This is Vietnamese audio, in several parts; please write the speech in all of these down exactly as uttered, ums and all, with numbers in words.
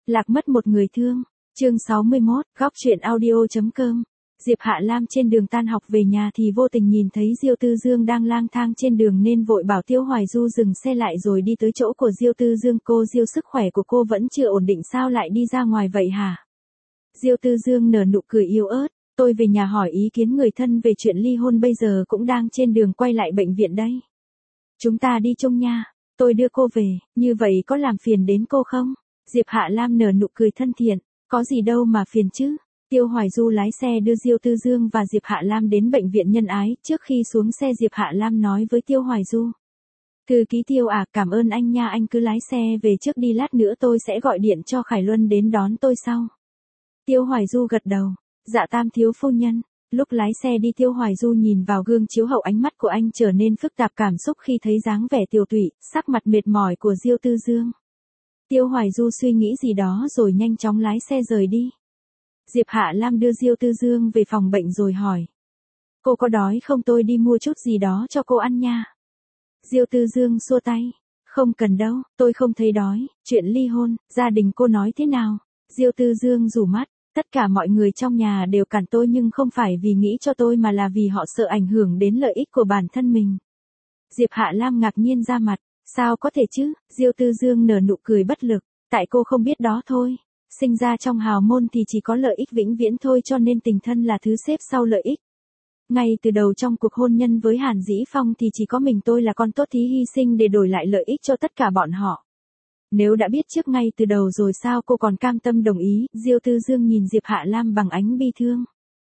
Lạc mất một người thương. Chương sáu mươi mốt, góc truyện audio.com. Diệp Hạ Lam trên đường tan học về nhà thì vô tình nhìn thấy Diêu Tư Dương đang lang thang trên đường nên vội bảo Tiêu Hoài Du dừng xe lại rồi đi tới chỗ của Diêu Tư Dương. Cô Diêu, sức khỏe của cô vẫn chưa ổn định sao lại đi ra ngoài vậy hả? Diêu Tư Dương nở nụ cười yếu ớt, tôi về nhà hỏi ý kiến người thân về chuyện ly hôn, bây giờ cũng đang trên đường quay lại bệnh viện đây. Chúng ta đi chung nha, tôi đưa cô về, như vậy có làm phiền đến cô không? Diệp Hạ Lam nở nụ cười thân thiện, có gì đâu mà phiền chứ. Tiêu Hoài Du lái xe đưa Diêu Tư Dương và Diệp Hạ Lam đến bệnh viện Nhân Ái. Trước khi xuống xe, Diệp Hạ Lam nói với Tiêu Hoài Du: Thư ký Tiêu à, cảm ơn anh nha, anh cứ lái xe về trước đi, lát nữa tôi sẽ gọi điện cho Khải Luân đến đón tôi sau. Tiêu Hoài Du gật đầu, dạ tam thiếu phu nhân. Lúc lái xe đi, Tiêu Hoài Du nhìn vào gương chiếu hậu, ánh mắt của anh trở nên phức tạp cảm xúc khi thấy dáng vẻ tiều tụy, sắc mặt mệt mỏi của Diêu Tư Dương. Tiêu Hoài Du suy nghĩ gì đó rồi nhanh chóng lái xe rời đi. Diệp Hạ Lam đưa Diêu Tư Dương về phòng bệnh rồi hỏi: Cô có đói không, tôi đi mua chút gì đó cho cô ăn nha. Diêu Tư Dương xua tay: Không cần đâu, tôi không thấy đói. Chuyện ly hôn, gia đình cô nói thế nào? Diêu Tư Dương rủ mắt: Tất cả mọi người trong nhà đều cản tôi, nhưng không phải vì nghĩ cho tôi mà là vì họ sợ ảnh hưởng đến lợi ích của bản thân mình. Diệp Hạ Lam ngạc nhiên ra mặt: Sao có thể chứ? Diêu Tư Dương nở nụ cười bất lực: Tại cô không biết đó thôi. Sinh ra trong hào môn thì chỉ có lợi ích vĩnh viễn thôi, cho nên tình thân là thứ xếp sau lợi ích. Ngay từ đầu trong cuộc hôn nhân với Hàn Dĩ Phong thì chỉ có mình tôi là con tốt thí hy sinh để đổi lại lợi ích cho tất cả bọn họ. Nếu đã biết trước ngay từ đầu rồi sao cô còn cam tâm đồng ý? Diêu Tư Dương nhìn Diệp Hạ Lam bằng ánh bi thương.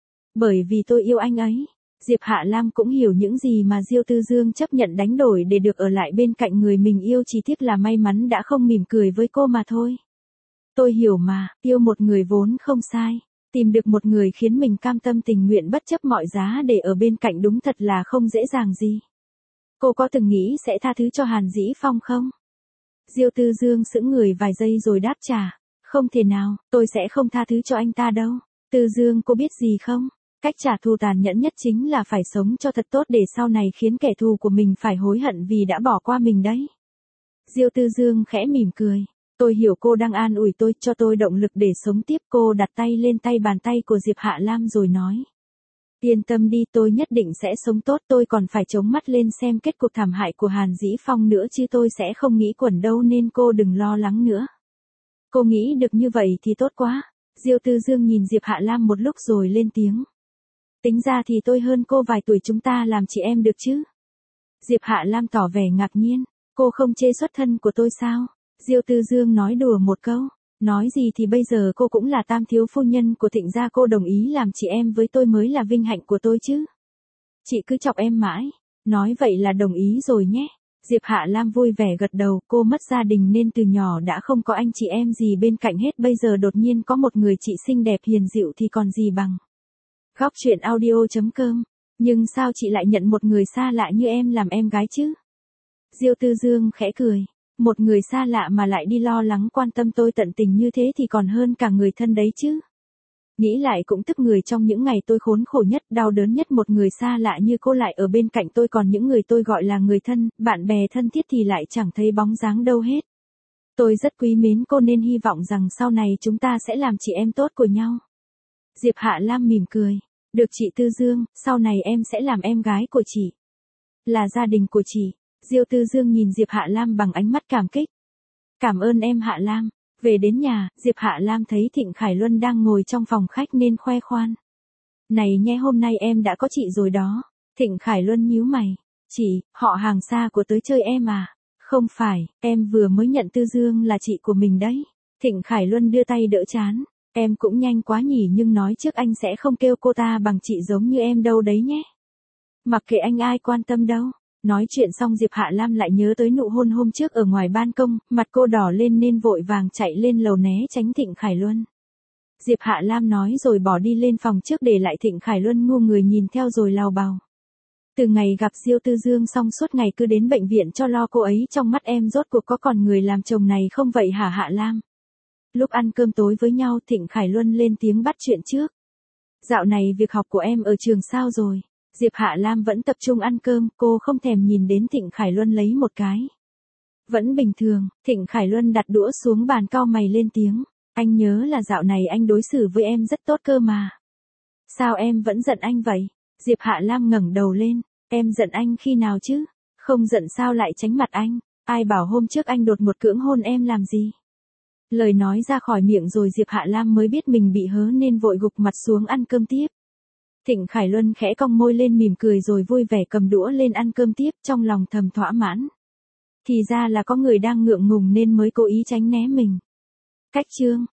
Bởi vì tôi yêu anh ấy. Diệp Hạ Lam cũng hiểu những gì mà Diêu Tư Dương chấp nhận đánh đổi để được ở lại bên cạnh người mình yêu, chỉ tiếc là may mắn đã không mỉm cười với cô mà thôi. Tôi hiểu mà, yêu một người vốn không sai. Tìm được một người khiến mình cam tâm tình nguyện bất chấp mọi giá để ở bên cạnh đúng thật là không dễ dàng gì. Cô có từng nghĩ sẽ tha thứ cho Hàn Dĩ Phong không? Diêu Tư Dương sững người vài giây rồi đáp trả: Không thể nào, tôi sẽ không tha thứ cho anh ta đâu. Tư Dương, cô biết gì không? Cách trả thù tàn nhẫn nhất chính là phải sống cho thật tốt để sau này khiến kẻ thù của mình phải hối hận vì đã bỏ qua mình đấy. Diêu Tư Dương khẽ mỉm cười: Tôi hiểu cô đang an ủi tôi, cho tôi động lực để sống tiếp. Cô đặt tay lên tay bàn tay của Diệp Hạ Lam rồi nói: Yên tâm đi, tôi nhất định sẽ sống tốt. Tôi còn phải chống mắt lên xem kết cục thảm hại của Hàn Dĩ Phong nữa chứ, tôi sẽ không nghĩ quẩn đâu, nên cô đừng lo lắng nữa. Cô nghĩ được như vậy thì tốt quá. Diêu Tư Dương nhìn Diệp Hạ Lam một lúc rồi lên tiếng: Tính ra thì tôi hơn cô vài tuổi, chúng ta làm chị em được chứ? Diệp Hạ Lam tỏ vẻ ngạc nhiên: Cô không chê xuất thân của tôi sao? Diêu Tư Dương nói đùa một câu: Nói gì thì bây giờ cô cũng là tam thiếu phu nhân của Thịnh gia, cô đồng ý làm chị em với tôi mới là vinh hạnh của tôi chứ. Chị cứ chọc em mãi. Nói vậy là đồng ý rồi nhé. Diệp Hạ Lam vui vẻ gật đầu, cô mất gia đình nên từ nhỏ đã không có anh chị em gì bên cạnh hết, bây giờ đột nhiên có một người chị xinh đẹp hiền dịu thì còn gì bằng. Góc truyện audio.com. Nhưng sao chị lại nhận một người xa lạ như em làm em gái chứ? Diêu Tư Dương khẽ cười: Một người xa lạ mà lại đi lo lắng quan tâm tôi tận tình như thế thì còn hơn cả người thân đấy chứ. Nghĩ lại cũng tức người, trong những ngày tôi khốn khổ nhất, đau đớn nhất, một người xa lạ như cô lại ở bên cạnh tôi, còn những người tôi gọi là người thân, bạn bè thân thiết thì lại chẳng thấy bóng dáng đâu hết. Tôi rất quý mến cô nên hy vọng rằng sau này chúng ta sẽ làm chị em tốt của nhau. Diệp Hạ Lam mỉm cười: Được chị Tư Dương, sau này em sẽ làm em gái của chị. Là gia đình của chị. Diêu Tư Dương nhìn Diệp Hạ Lam bằng ánh mắt cảm kích: Cảm ơn em Hạ Lam. Về đến nhà, Diệp Hạ Lam thấy Thịnh Khải Luân đang ngồi trong phòng khách nên khoe khoan: Này nhé, hôm nay em đã có chị rồi đó. Thịnh Khải Luân nhíu mày: Chị, họ hàng xa của tới chơi em à? Không phải, em vừa mới nhận Tư Dương là chị của mình đấy. Thịnh Khải Luân đưa tay đỡ trán: Em cũng nhanh quá nhỉ, nhưng nói trước anh sẽ không kêu cô ta bằng chị giống như em đâu đấy nhé. Mặc kệ anh, ai quan tâm đâu. Nói chuyện xong Diệp Hạ Lam lại nhớ tới nụ hôn hôm trước ở ngoài ban công, mặt cô đỏ lên nên vội vàng chạy lên lầu né tránh Thịnh Khải Luân. Diệp Hạ Lam nói rồi bỏ đi lên phòng trước, để lại Thịnh Khải Luân ngu người nhìn theo rồi lào bào: Từ ngày gặp Diêu Tư Dương xong suốt ngày cứ đến bệnh viện cho lo cô ấy, trong mắt em rốt cuộc có còn người làm chồng này không vậy hả Hạ Lam? Lúc ăn cơm tối với nhau, Thịnh Khải Luân lên tiếng bắt chuyện trước: Dạo này việc học của em ở trường sao rồi? Diệp Hạ Lam vẫn tập trung ăn cơm, cô không thèm nhìn đến Thịnh Khải Luân lấy một cái. Vẫn bình thường. Thịnh Khải Luân đặt đũa xuống bàn, cau mày lên tiếng: Anh nhớ là dạo này anh đối xử với em rất tốt cơ mà. Sao em vẫn giận anh vậy? Diệp Hạ Lam ngẩng đầu lên, em giận anh khi nào chứ? Không giận sao lại tránh mặt anh? Ai bảo hôm trước anh đột ngột cưỡng hôn em làm gì? Lời nói ra khỏi miệng rồi Diệp Hạ Lam mới biết mình bị hớ nên vội gục mặt xuống ăn cơm tiếp. Thịnh Khải Luân khẽ cong môi lên mỉm cười rồi vui vẻ cầm đũa lên ăn cơm tiếp, trong lòng thầm thỏa mãn. Thì ra là có người đang ngượng ngùng nên mới cố ý tránh né mình. Cách chương